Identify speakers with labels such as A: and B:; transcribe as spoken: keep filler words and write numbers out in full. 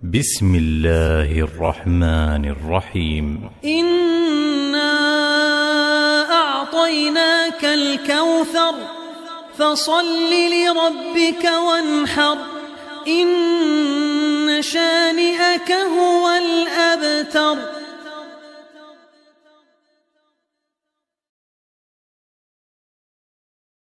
A: بسم الله الرحمن الرحيم.
B: إنا أعطيناك الكوثر فصل لربك وانحر إن شانئك هو الأبتر.